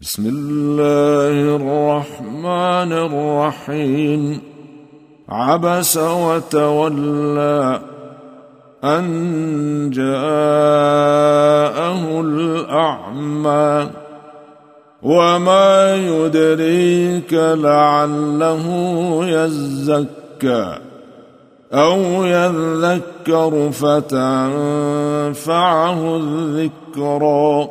بسم الله الرحمن الرحيم. عبس وتولى أن جاءه الأعمى وما يدريك لعله يزكى أو يذكر فتنفعه الذكرى.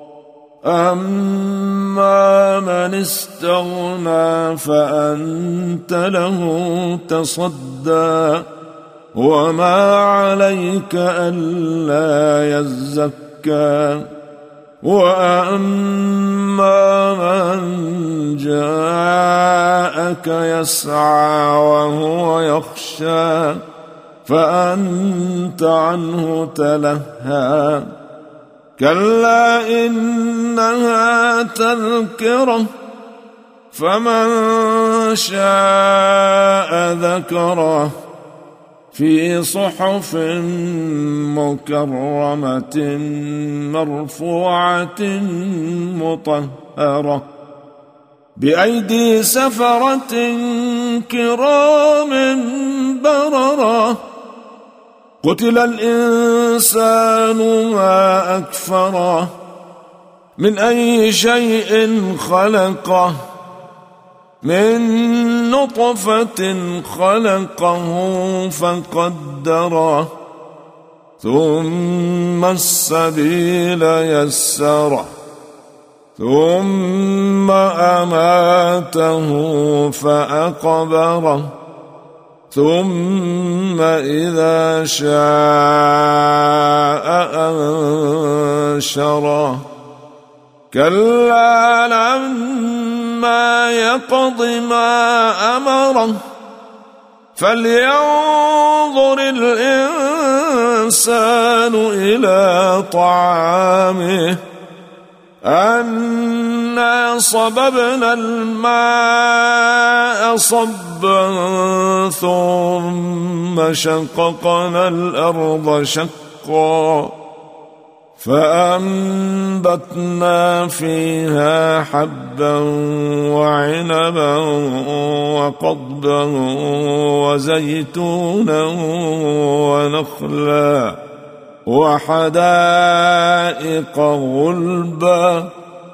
أما من استغنى فأنت له تصدى وما عليك ألا يزكى. وأما من جاءك يسعى وهو يخشى فأنت عنه تلهى. كلا إنها تذكرة فمن شاء ذكره في صحف مكرمة مرفوعة مطهرة بأيدي سفرة كرام بررة. قتل الإنسان ما أكفره من أي شيء خلقه من نطفة خلقه فقدره ثم السبيل يسره ثم أماته فأقبره ثم إذا شاء أنشره. كلا لما يقض ما أمره فلينظر الإنسان إلى طعامه أنا صببنا الماء صبا ثم شققنا الأرض شقا فأنبتنا فيها حبا وعنبا وقضبا وزيتونا ونخلا وحدائق غلبا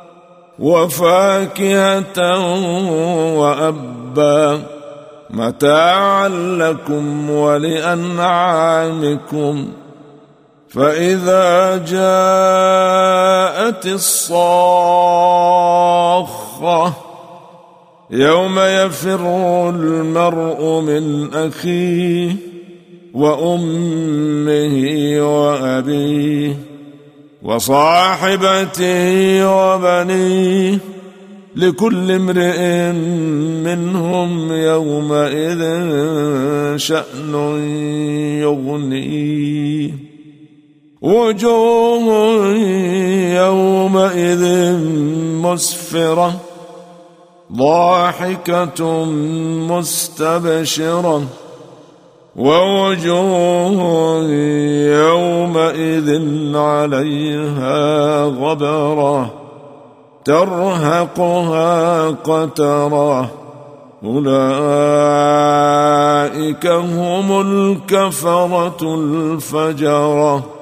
وفاكهة وأبا متاعا لكم ولأنعامكم. فإذا جاءت الصاخة يوم يفر المرء من أخيه وأمه وأبيه وصاحبته وبنيه لكل امرئ منهم يومئذ شأن يغنيه. وجوه يومئذ مسفرة ضاحكة مستبشرة ووجوه يومئذ عليها غبرة ترهقها قترة. أولئك هم الكفرة الفجرة.